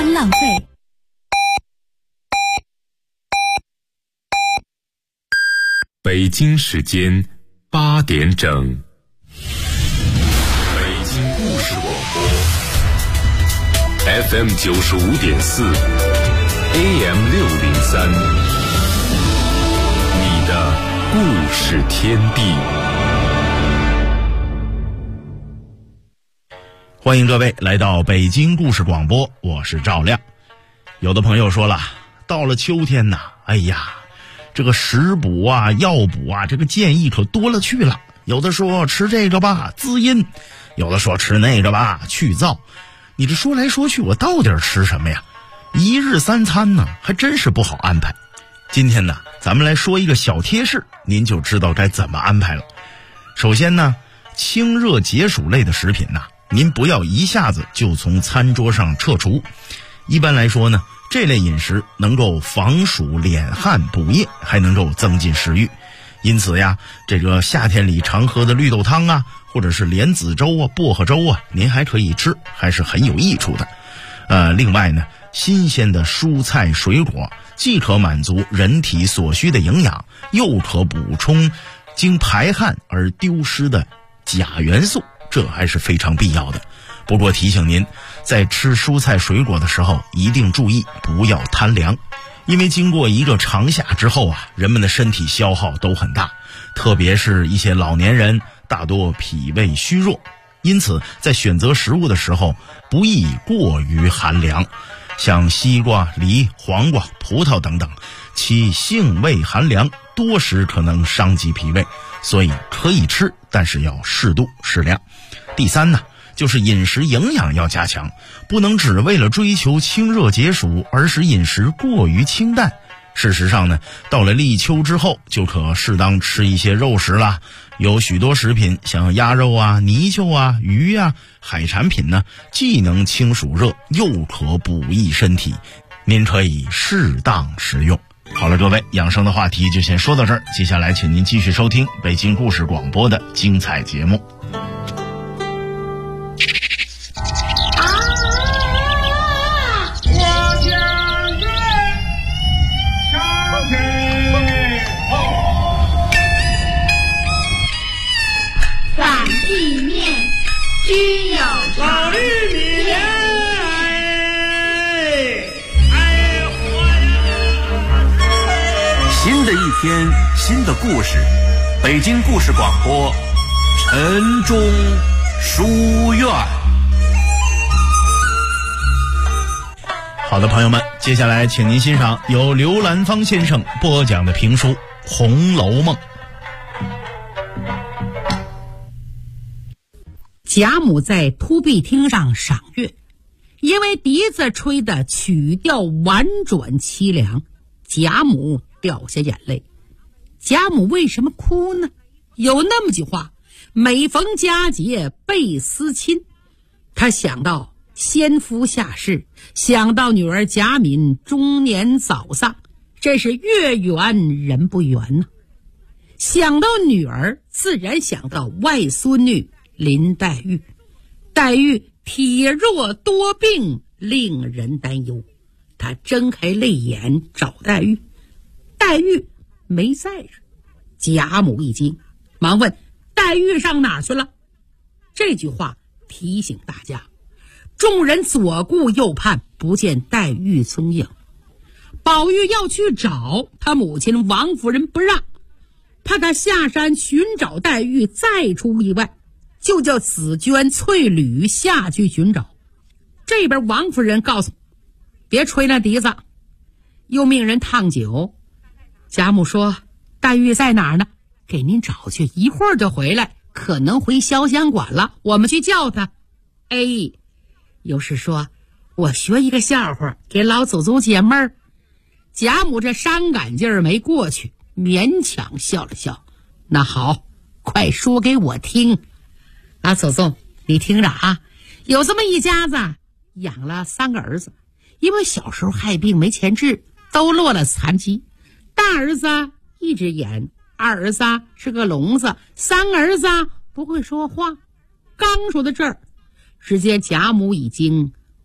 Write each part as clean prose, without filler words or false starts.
欢浪费。 北京时间8点整，北京故事广播 FM 95.4 AM 603，你的故事天地。 欢迎各位来到北京故事广播，我是赵亮。有的朋友说了，到了秋天呐，哎呀，这个食补啊、药补啊，这个建议可多了去了。有的说吃这个吧滋阴，有的说吃那个吧去燥。你这说来说去，我到底吃什么呀？一日三餐呢，还真是不好安排。今天呢，咱们来说一个小贴士，您就知道该怎么安排了。首先呢，清热解暑类的食品呢，您不要一下子就从餐桌上撤除。一般来说呢，这类饮食能够防暑敛汗补液，还能够增进食欲。因此呀，这个夏天里常喝的绿豆汤啊，或者是莲子粥啊、薄荷粥啊，您还可以吃，还是很有益处的。另外呢，新鲜的蔬菜水果既可满足人体所需的营养，又可补充经排汗而丢失的钾元素，这还是非常必要的。不过提醒您，在吃蔬菜水果的时候一定注意不要贪凉，因为经过一个长夏之后啊，人们的身体消耗都很大，特别是一些老年人大多脾胃虚弱，因此在选择食物的时候不宜过于寒凉。像西瓜、梨、黄瓜、葡萄等等，其性味寒凉，多食可能伤及脾胃，所以可以吃，但是要适度适量。第三呢，就是饮食营养要加强，不能只为了追求清热解暑而使饮食过于清淡。事实上呢，到了立秋之后，就可适当吃一些肉食啦。有许多食品，像鸭肉啊、泥鳅啊、鱼啊、海产品呢，既能清暑热，又可补益身体，您可以适当食用。好了，各位，养生的话题就先说到这儿，接下来请您继续收听北京故事广播的精彩节目。 须有老玉米莲， 新的一天，新的故事，北京故事广播，晨钟书院。 好的，朋友们，接下来请您欣赏由刘兰芳先生播讲的评书《红楼梦》。 贾母在突壁厅上赏月，因为笛子吹的曲调婉转凄凉，贾母掉下眼泪。贾母为什么哭呢？有那么句话，每逢佳节倍思亲。她想到先夫下世，想到女儿贾敏中年早丧，真是月圆人不圆呢。想到女儿，自然想到外孙女林黛玉。黛玉体弱多病，令人担忧。他睁开泪眼找黛玉，黛玉没在这。贾母一惊，忙问黛玉上哪去了。这句话提醒大家，众人左顾右盼，不见黛玉踪影。宝玉要去找他母亲王夫人，不让，怕他下山寻找黛玉再出意外，就叫紫鹃、翠缕下去寻找。这边王夫人告诉别吹那笛子，又命人烫酒。贾母说黛玉在哪儿呢？给您找去，一会儿就回来，可能回潇湘馆了，我们去叫她。又是说我学一个笑话给老祖宗解闷儿。贾母这伤感劲儿没过去，勉强笑了笑。那好，快说给我听。老祖宗你听着啊，有这么一家子养了3个儿子，因为小时候害病没钱治，都落了残疾。大儿子一只眼，二儿子是个聋子，三儿子不会说话。刚说到这儿，只见贾母已经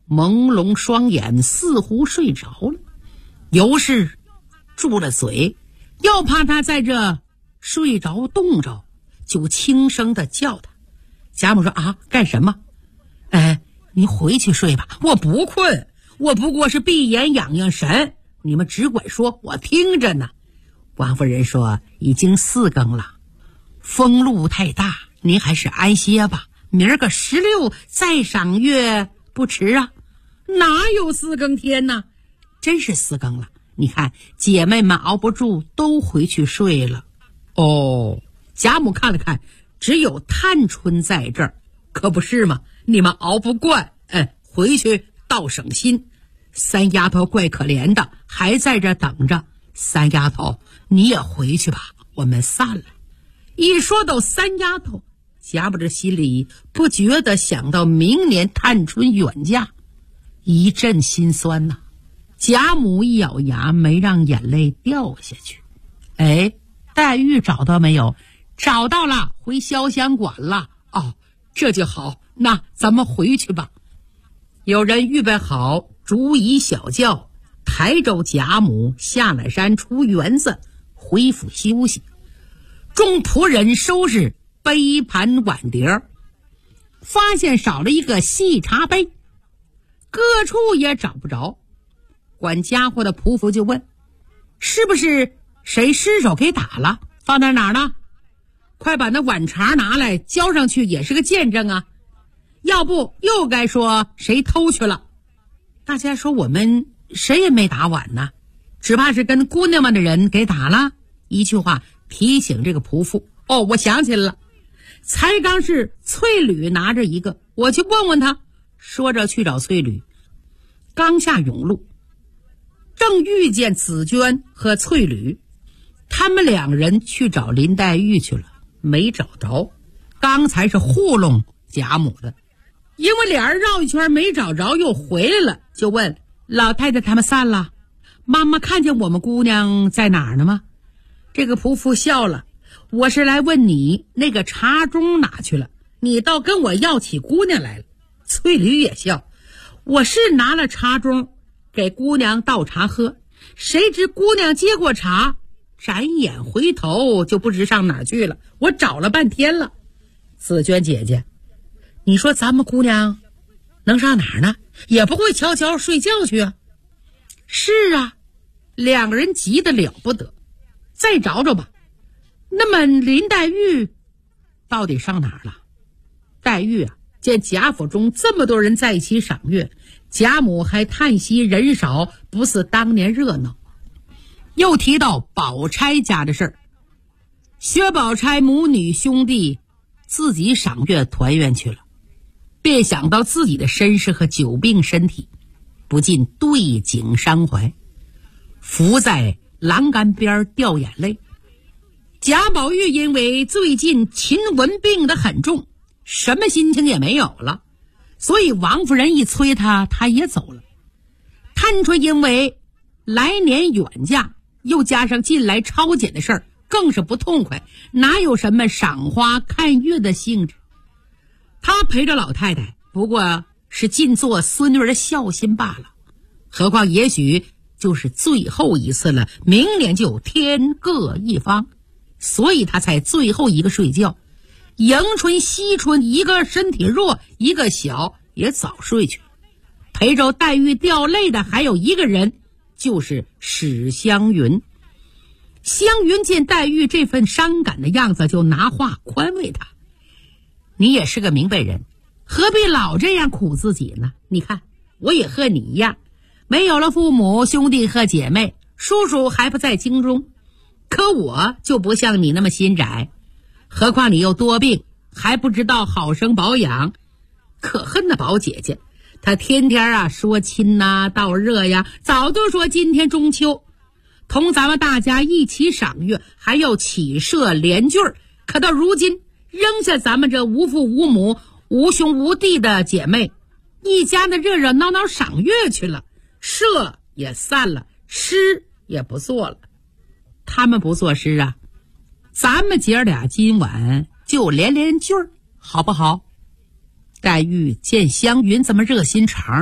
朦胧双眼似乎睡着了，尤氏住了嘴，又怕他在这睡着冻着，就轻声的叫他。贾母说啊，干什么？你回去睡吧，我不困，我不过是闭眼养养神，你们只管说，我听着呢。王夫人说已经4更了，风露太大，您还是安歇吧，明儿个16再赏月不迟啊。哪有4更天呢？真是4更了，你看姐妹们熬不住都回去睡了。哦，贾母看了看，只有探春在这儿，可不是吗？你们熬不惯，回去倒省心。三丫头怪可怜的，还在这等着。三丫头你也回去吧，我们散了。一说到三丫头，贾母这心里不觉得想到明年探春远嫁，一阵心酸呐。贾母一咬牙，没让眼泪掉下去。黛玉找到没有？找到了，回潇湘馆了。哦，这就好，那咱们回去吧。有人预备好竹椅小轿，抬着贾母下了山，出园子回府休息。众仆人收拾杯盘碗碟，发现少了一个细茶杯，各处也找不着。管家伙的仆妇就问，是不是谁失手给打了，放在哪儿呢？快把那碗茶拿来交上去，也是个见证啊。要不又该说谁偷去了。大家说我们谁也没打碗呢，只怕是跟姑娘们的人给打了。一句话提醒这个仆妇，哦，我想起来了，才刚是翠缕拿着一个，我去问问他。说着去找翠缕，刚下甬路，正遇见紫鹃和翠缕，他们2人去找林黛玉去了，没找着。刚才是糊弄贾母的，因为俩人绕一圈没找着，又回来了，就问老太太他们散了，妈妈看见我们姑娘在哪儿呢吗？这个仆妇笑了，我是来问你那个茶盅哪去了，你倒跟我要起姑娘来了。翠缕也笑，我是拿了茶盅给姑娘倒茶喝，谁知姑娘接过茶，转眼回头就不知上哪儿去了，我找了半天了。紫鹃姐姐，你说咱们姑娘能上哪儿呢？也不会悄悄睡觉去啊。是啊，2个人急得了不得，再找找吧。那么林黛玉到底上哪儿了？黛玉啊，见贾府中这么多人在一起赏月，贾母还叹息人少，不似当年热闹。又提到宝钗家的事儿，薛宝钗母女兄弟自己赏月团圆去了，便想到自己的身世和久病身体，不禁对景伤怀，伏在栏杆边掉眼泪。贾宝玉因为最近秦雯病得很重，什么心情也没有了，所以王夫人一催他，他也走了。探春因为来年远嫁，又加上近来抄检的事儿，更是不痛快，哪有什么赏花看月的兴致。他陪着老太太不过是尽做孙女的孝心罢了，何况也许就是最后一次了，明年就天各一方，所以他才最后一个睡觉。迎春、惜春一个身体弱，一个小，也早睡去。陪着黛玉掉泪的还有一个人，就是史湘云。湘云见黛玉这份伤感的样子，就拿话宽慰她，你也是个明白人，何必老这样苦自己呢？你看我也和你一样，没有了父母兄弟和姐妹，叔叔还不在京中，可我就不像你那么心窄，何况你又多病，还不知道好生保养。可恨的宝姐姐，她天天说亲呐，道热呀，早都说今天中秋同咱们大家一起赏月，还要起社联聚，可到如今扔下咱们这无父无母无兄无弟的姐妹，一家的热热闹闹赏月去了，社也散了，诗也不做了。他们不作诗啊，咱们姐俩今晚就联句，好不好？黛玉见湘云这么热心肠，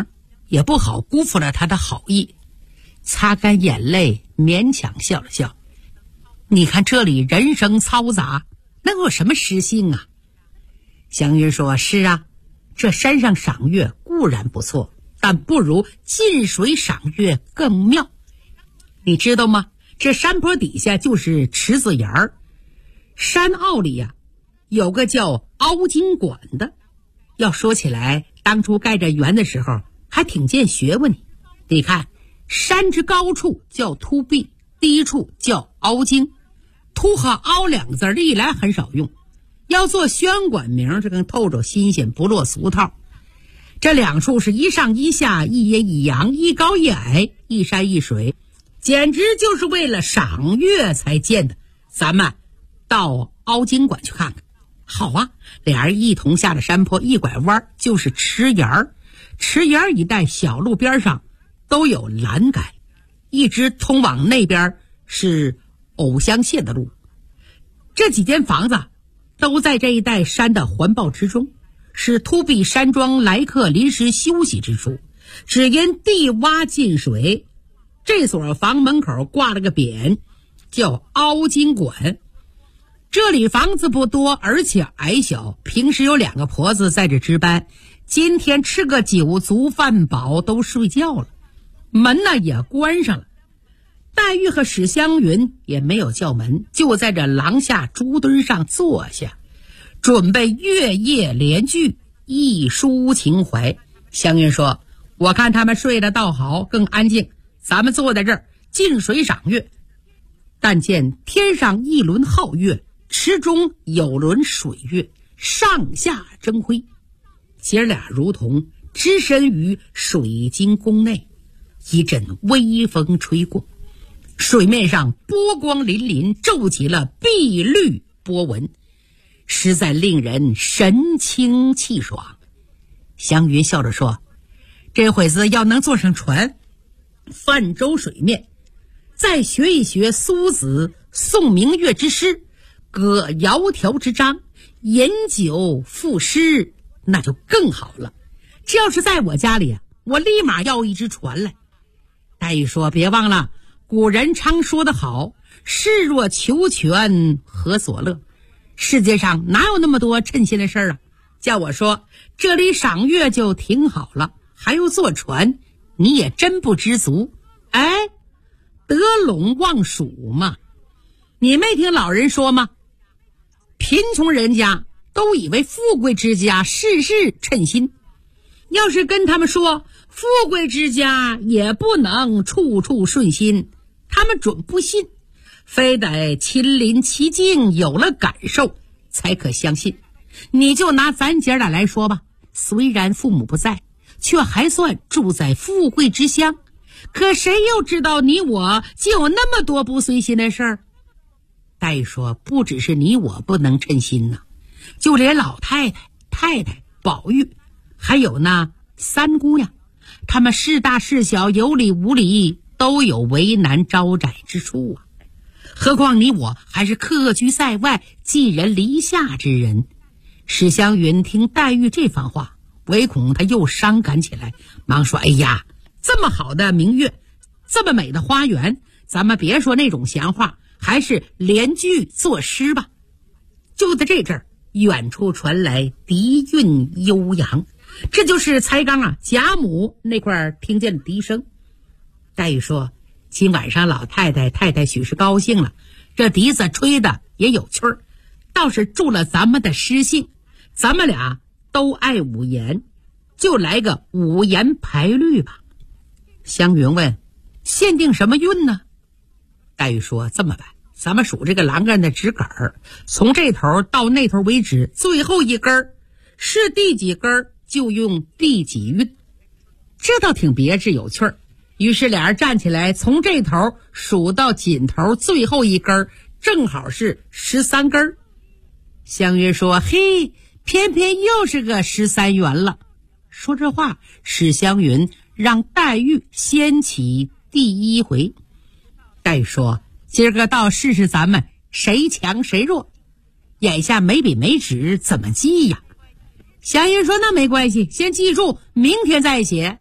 也不好辜负了他的好意，擦干眼泪，勉强笑了笑。你看这里人声嘈杂，能有什么诗兴啊？湘云说，是啊，这山上赏月固然不错，但不如近水赏月更妙。你知道吗？这山坡底下就是池子眼儿，山坳里呀，有个叫凹晶馆的。要说起来，当初盖这园的时候还挺见学问。你看，山之高处叫凸壁，低处叫凹晶。凸和凹两个字历来很少用，要做宣馆名，这更透着新鲜，不落俗套。这两处是一上一下，一阴一阳，一高一矮，一山一水，简直就是为了赏月才建的。咱们到凹晶馆去看看。好啊，俩人一同下了山坡，一拐弯就是池沿儿。池沿儿一带小路边上都有栏杆，一直通往那边是藕香榭的路。这几间房子都在这一带山的环抱之中，是凸壁山庄来客临时休息之处。只因地洼进水，这所房门口挂了个匾，叫凹晶馆。这里房子不多，而且矮小，平时有2个婆子在这值班，今天吃个酒足饭饱都睡觉了，门呢也关上了。黛玉和史湘云也没有叫门，就在这廊下竹墩上坐下，准备月夜联句，一抒情怀。湘云说，我看他们睡得倒好，更安静，咱们坐在这儿近水赏月。但见天上一轮皓月，池中有轮水月，上下争辉。姐俩如同置身于水晶宫内，一阵微风吹过，水面上波光粼粼，皱起了碧绿波纹，实在令人神清气爽。湘云笑着说，这会子要能坐上船，泛舟水面，再学一学苏子宋明月之诗，歌窈窕之章，饮酒赋诗，那就更好了。这要是在我家里啊，我立马要一只船来。黛玉说，别忘了古人常说得好，士若求全何所乐。世界上哪有那么多称心的事儿啊？叫我说这里赏月就挺好了，还要坐船，你也真不知足。哎，得陇望蜀嘛。你没听老人说吗？贫穷人家都以为富贵之家事事称心，要是跟他们说富贵之家也不能处处顺心，他们准不信，非得亲临其境，有了感受才可相信。你就拿咱姐俩来说吧，虽然父母不在，却还算住在富贵之乡，可谁又知道你我竟有那么多不随心的事儿？黛玉说，不只是你我不能称心呐，就连老太太、太太、宝玉，还有那3姑娘，她们是大是小，有理无理，都有为难招窄之处啊。何况你我还是客居在外、寄人篱下之人。史湘云听黛玉这番话，唯恐她又伤感起来，忙说，哎呀，这么好的明月，这么美的花园，咱们别说那种闲话，还是联句作诗吧。就在这阵儿，远处传来笛韵悠扬，这就是才刚啊贾母那块听见了笛声。黛玉说，今晚上老太太、太太许是高兴了，这笛子吹的也有趣儿，倒是助了咱们的诗兴。咱们俩都爱五言，就来个五言排律吧。湘云问，限定什么韵呢？黛玉说，这么办，咱们数这个栏杆的指杆儿，从这头到那头为止，最后一根是第几根就用第几韵，这倒挺别致有趣儿。于是俩人站起来，从这头数到尽头，最后一根正好是13根。湘云说，嘿，偏偏又是个13元了。说这话，史湘云让黛玉掀起第1回。黛玉说，今儿个倒试试咱们谁强谁弱，眼下没笔没纸怎么记呀？湘云说，那没关系，先记住，明天再写。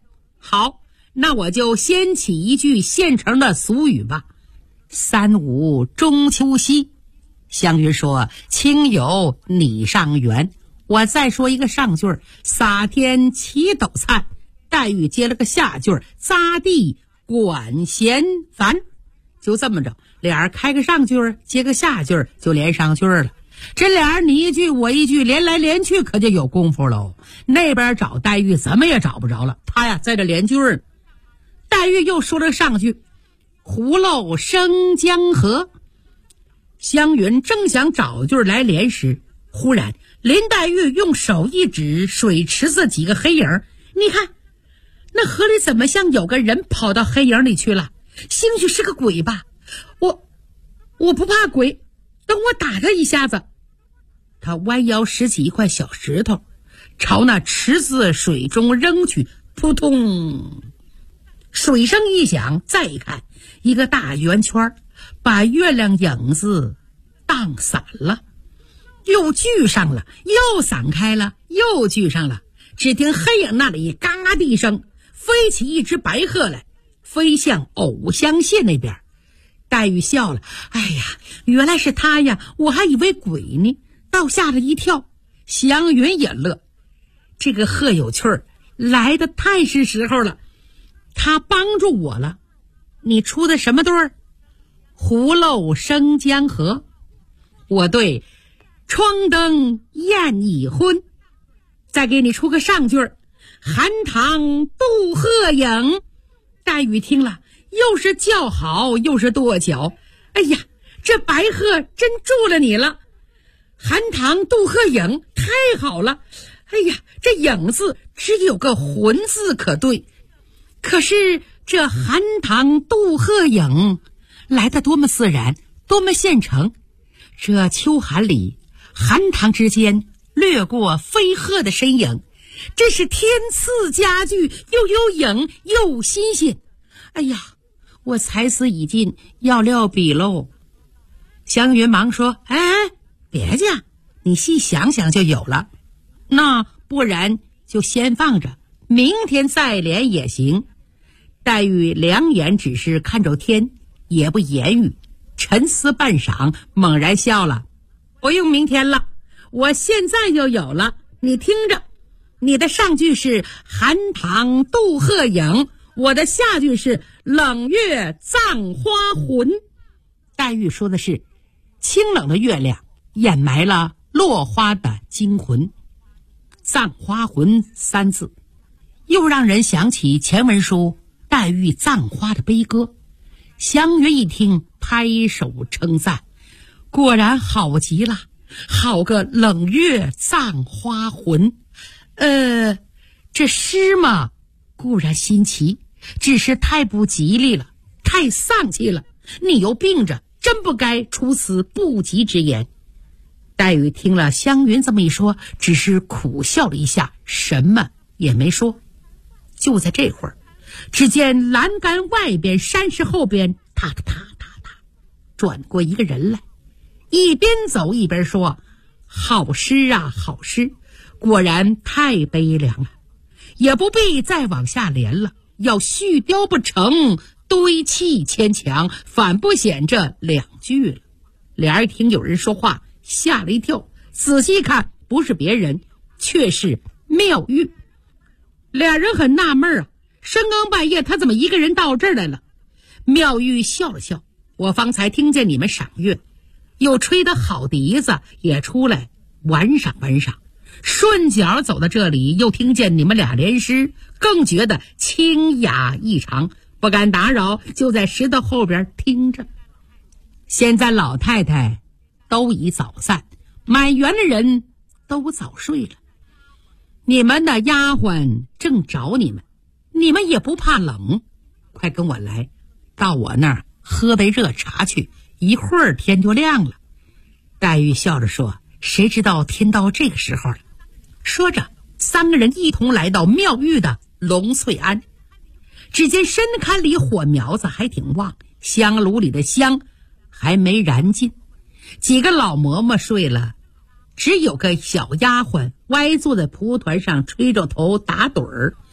好，那我就先起一句现成的俗语吧。三五中秋夕，湘云说亲友你上元。我再说一个上句，撒天起斗灿。黛玉接了个下句，匝地管弦烦。就这么着，俩人开个上句接个下句，就连上句了。这俩人你一句我一句，连来连去可就有功夫喽。那边找黛玉怎么也找不着了，他呀在这连句儿。黛玉又说了上句，葫芦生江河。湘云正想找句来连时，忽然林黛玉用手一指水池子几个黑影，你看那河里怎么像有个人跑到黑影里去了？兴许是个鬼吧？我不怕鬼，等我打他一下子。他弯腰拾起一块小石头，朝那池子水中扔去，扑通，水声一响，再一看，一个大圆圈把月亮影子荡散了，又聚上了，又散开了，又聚上了。只听黑影那里嘎的一声，飞起一只白鹤来，飞向藕香榭那边。黛玉笑了，哎呀，原来是他呀，我还以为鬼呢，倒吓了一跳。湘云也乐，这个鹤有趣儿，来的太是时候了，他帮助我了。你出的什么对儿？葫芦生江河。我对窗灯燕已昏。再给你出个上句儿，寒塘渡鹤影。黛玉听了，又是叫好又是跺脚，哎呀，这白鹤真助了你了。寒塘渡鹤影太好了，哎呀，这影字只有个魂字可对，可是这寒塘渡鹤影来得多么自然，多么现成。这秋寒里，寒塘之间掠过飞鹤的身影，这是天赐佳句，又有影又新鲜。哎呀，我才思已尽，要料笔喽。湘云忙说，哎，别介，你细想想就有了。那不然就先放着，明天再连也行。黛玉两眼只是看着天，也不言语，沉思半晌，猛然笑了，不用明天了，我现在就有了。你听着，你的上句是寒塘渡鹤影，我的下句是冷月葬花魂。黛玉说的是清冷的月亮掩埋了落花的惊魂。葬花魂三字又让人想起前文书黛玉葬花的悲歌。湘云一听，拍手称赞，果然好极了，好个冷月葬花魂。这诗嘛固然新奇，只是太不吉利了，太丧气了，你又病着，真不该出此不吉之言。黛玉听了湘云这么一说，只是苦笑了一下，什么也没说。就在这会儿，只见栏杆外边山石后边踏踏踏踏踏转过一个人来，一边走一边说，好诗啊好诗，果然太悲凉了，也不必再往下连了，要续貂不成，堆砌牵强，反不显这两句了。俩人听有人说话，吓了一跳，仔细看不是别人，却是妙玉。俩人很纳闷啊，深更半夜他怎么一个人到这儿来了？妙玉笑了笑，我方才听见你们赏月，有吹得好笛子，也出来玩赏玩赏，顺脚走到这里，又听见你们俩连诗，更觉得清雅异常，不敢打扰，就在石头后边听着。现在老太太都已早散，满园的人都早睡了，你们的丫鬟正找你们，你们也不怕冷，快跟我来，到我那儿喝杯热茶去，一会儿天就亮了。黛玉笑着说，谁知道天到这个时候了。说着，三个人一同来到妙玉的龙翠庵。只见深炕里火苗子还挺旺，香炉里的香还没燃尽，几个老嬷嬷睡了，只有个小丫鬟歪坐在蒲团上吹着头打盹儿。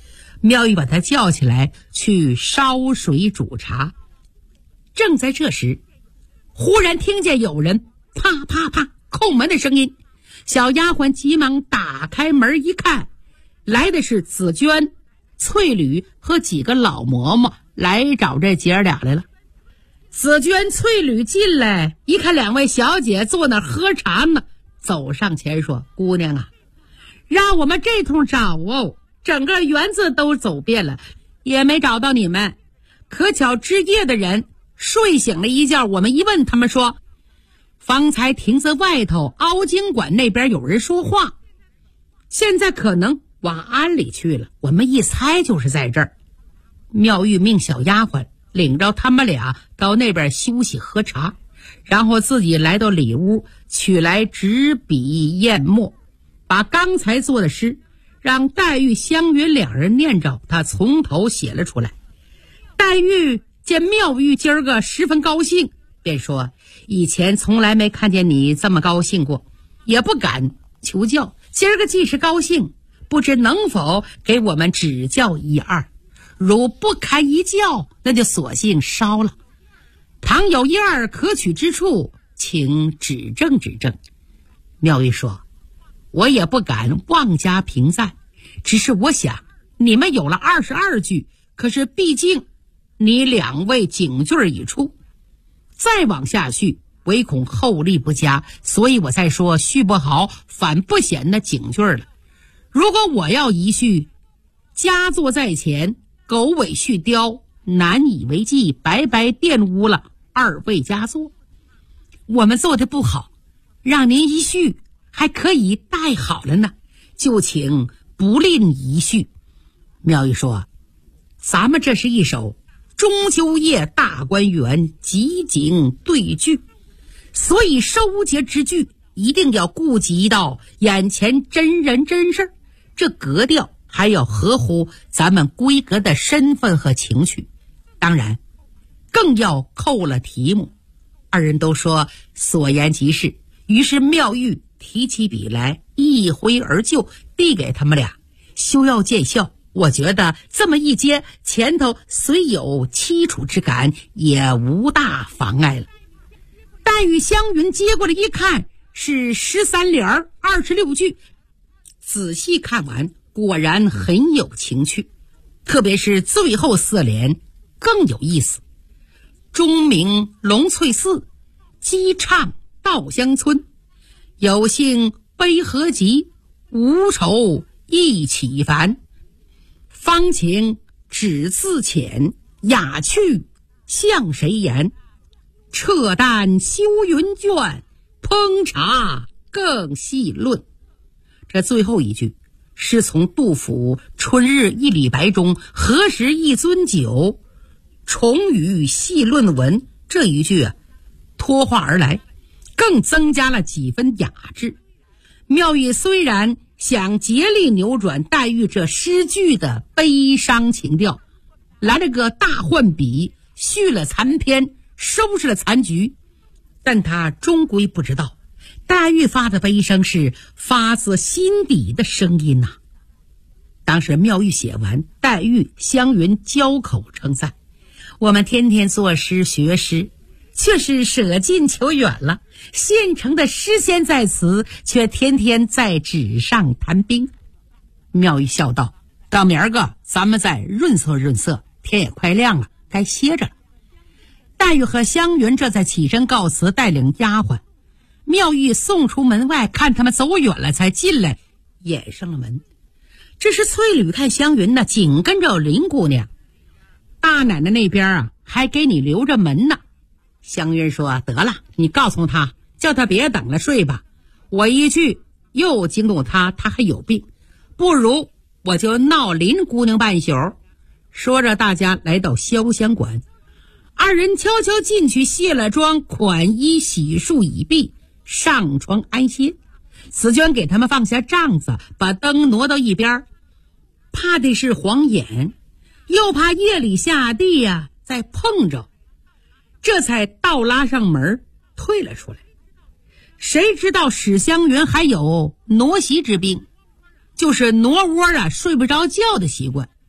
妙玉把他叫起来去烧水煮茶。正在这时，忽然听见有人啪啪啪叩门的声音，小丫鬟急忙打开门一看，来的是紫娟、翠缕和几个老嬷嬷来找这姐俩来了。紫娟、翠缕进来一看两位小姐坐那喝茶呢，走上前说：姑娘啊，让我们这通找哦，整个园子都走遍了，也没找到你们。可巧值夜的人睡醒了一觉，我们一问，他们说方才亭子外头凹晶馆那边有人说话，现在可能往庵里去了，我们一猜就是在这儿。妙玉命小丫鬟领着他们俩到那边休息喝茶，然后自己来到里屋取来纸笔砚墨，把刚才做的诗让黛玉、湘云两人念着，他从头写了出来。黛玉见妙玉今儿个十分高兴，便说：以前从来没看见你这么高兴过，也不敢求教，今儿个既是高兴，不知能否给我们指教一二，如不堪一教，那就索性烧了，倘有一二可取之处，请指正指正。妙玉说：我也不敢妄加评赞，只是我想你们有了22句，可是毕竟你两位警句已出，再往下续唯恐后力不佳，所以我才说续不好反不显得警句了。如果我要一续，佳作在前，狗尾续貂，难以为继，白白玷污了二位佳作。我们做的不好，让您一续还可以带好了呢，就请不吝一续。妙玉说：咱们这是一首中秋夜大观园集景对句，所以收结之句一定要顾及到眼前真人真事，这格调还要合乎咱们闺阁的身份和情趣，当然更要扣了题目。二人都说所言极是，于是妙玉提起笔来，一挥而就，递给他们俩，休要见笑。我觉得这么一接，前头虽有凄楚之感，也无大妨碍了。黛玉、湘云接过来一看，是13联26句，仔细看完，果然很有情趣，特别是最后4联更有意思。钟鸣龙翠寺，鸡唱稻香村，有幸悲何急，无愁一起烦。芳情只自浅，雅趣向谁言？撤淡修云卷，烹茶更细论。这最后一句是从杜甫《春日一李白》中何时一樽酒，重语细论文这一句脱化而来，更增加了几分雅致。妙玉虽然想竭力扭转黛玉这诗句的悲伤情调，来了个大换笔，续了残篇，收拾了残局，但他终归不知道黛玉发的悲声是发自心底的声音呐。当时妙玉写完，黛玉、湘云交口称赞，我们天天作诗学诗，却是舍近求远了，现成的诗仙在此，却天天在纸上谈兵。妙玉笑道：到明儿个咱们再润色润色，天也快亮了，该歇着了。黛玉和湘云这才起身告辞，带领丫鬟。妙玉送出门外，看他们走远了才进来，掩上了门。这时翠缕看湘云呢，紧跟着林姑娘，大奶奶那边还给你留着门呢。湘云说：得了，你告诉他，叫他别等了，睡吧。我一去又惊动他，他还有病，不如我就闹林姑娘半宿。说着，大家来到潇湘馆，二人悄悄进去卸了妆，款衣洗漱已毕，上床安歇。紫娟给他们放下帐子，把灯挪到一边，怕的是晃眼，又怕夜里下地再碰着，这才倒拉上门退了出来。谁知道史湘云还有挪席之病，就是挪窝睡不着觉的习惯。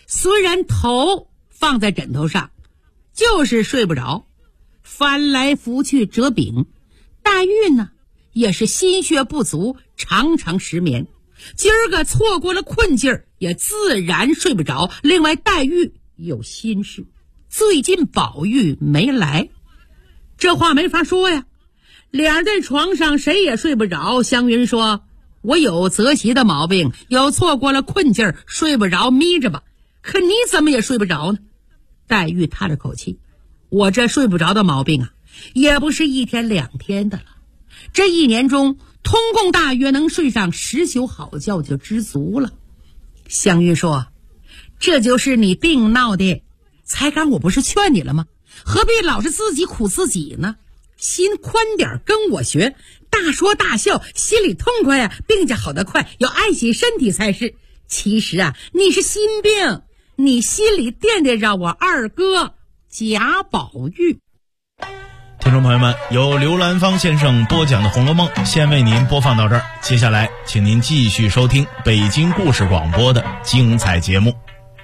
虽然头放在枕头上，就是睡不着，翻来覆去折饼。黛玉呢，也是心血不足，常常失眠。今儿个错过了困劲儿，也自然睡不着。另外，黛玉有心事，最近宝玉没来，这话没法说呀。俩人在床上谁也睡不着。湘云说：“我有择习的毛病，有错过了困劲儿，睡不着，眯着吧。可你怎么也睡不着呢？”黛玉叹了口气：“我这睡不着的毛病啊，也不是一天两天的了。这一年中，通共大约能睡上10宿好觉就知足了。”湘云说：“这就是你病闹的。才刚我不是劝你了吗？何必老是自己苦自己呢？心宽点，跟我学，大说大笑，心里痛快啊，病就好得快，要爱惜身体才是。其实啊，你是心病，你心里惦记着我二哥贾宝玉。” 听众朋友们，由刘兰芳先生播讲的《红楼梦》先为您播放到这儿，接下来请您继续收听北京故事广播的精彩节目。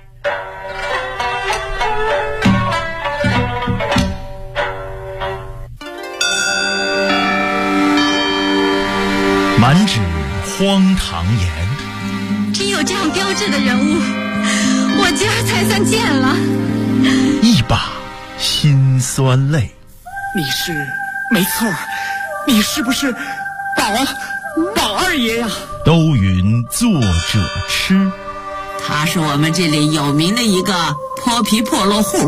满纸荒唐言， 只有这样标致的人物，我今儿才算见了。 一把辛酸泪。 你是没错，你是不是宝二爷呀？ 都云作者痴， 他是我们这里有名的一个泼皮破落户，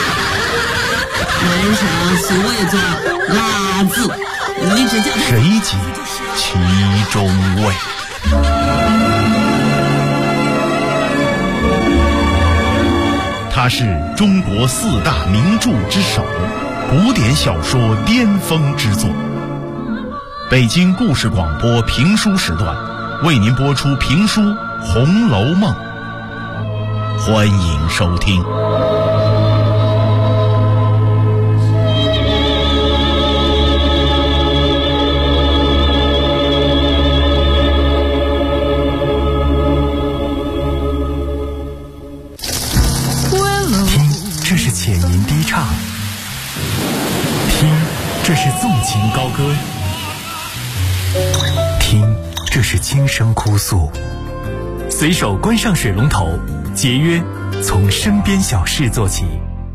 门上俗谓作拉字，你只叫他谁解其中味？他是中国4大名著之首，古典小说巅峰之作。北京故事广播评书时段为您播出评书《红楼梦》，欢迎收听。 这是浅吟低唱，听，这是纵情高歌，听，这是轻声哭诉。随手关上水龙头，节约从身边小事做起。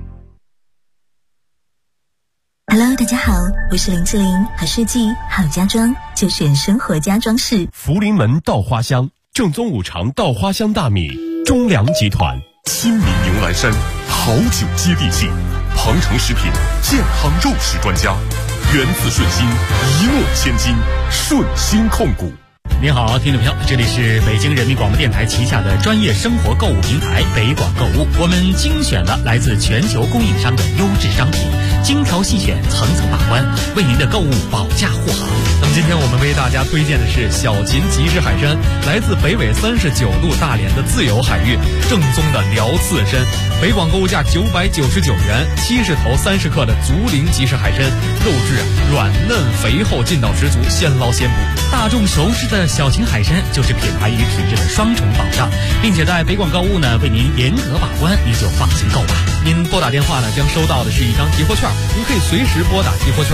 Hello， 大家好，我是林志玲，好设计好家装就选生活家装饰。 福临门稻花香，正宗五常稻花香大米，中粮集团。 新民牛栏山，好酒接地气，庞城食品健康肉食专家，源自顺心，一诺千金，顺心控股。 您好，听众朋友，这里是北京人民广播电台旗下的专业生活购物平台北广购物，我们精选了来自全球供应商的优质商品，精挑细选，层层把关，为您的购物保驾护航。 那么今天我们为大家推荐的是小秦即食海参，来自北纬39度大连的自由海域，正宗的辽刺参，北广购物价999元，70头30克的竹林即食海参，肉质软嫩肥厚，劲道十足，现捞现捕。 大众熟知的小秦海参就是品牌与品质的双重保障，并且在北广购物呢为您严格把关，您就放心购吧。 您拨打电话呢将收到的是一张集货券，您可以随时拨打集货券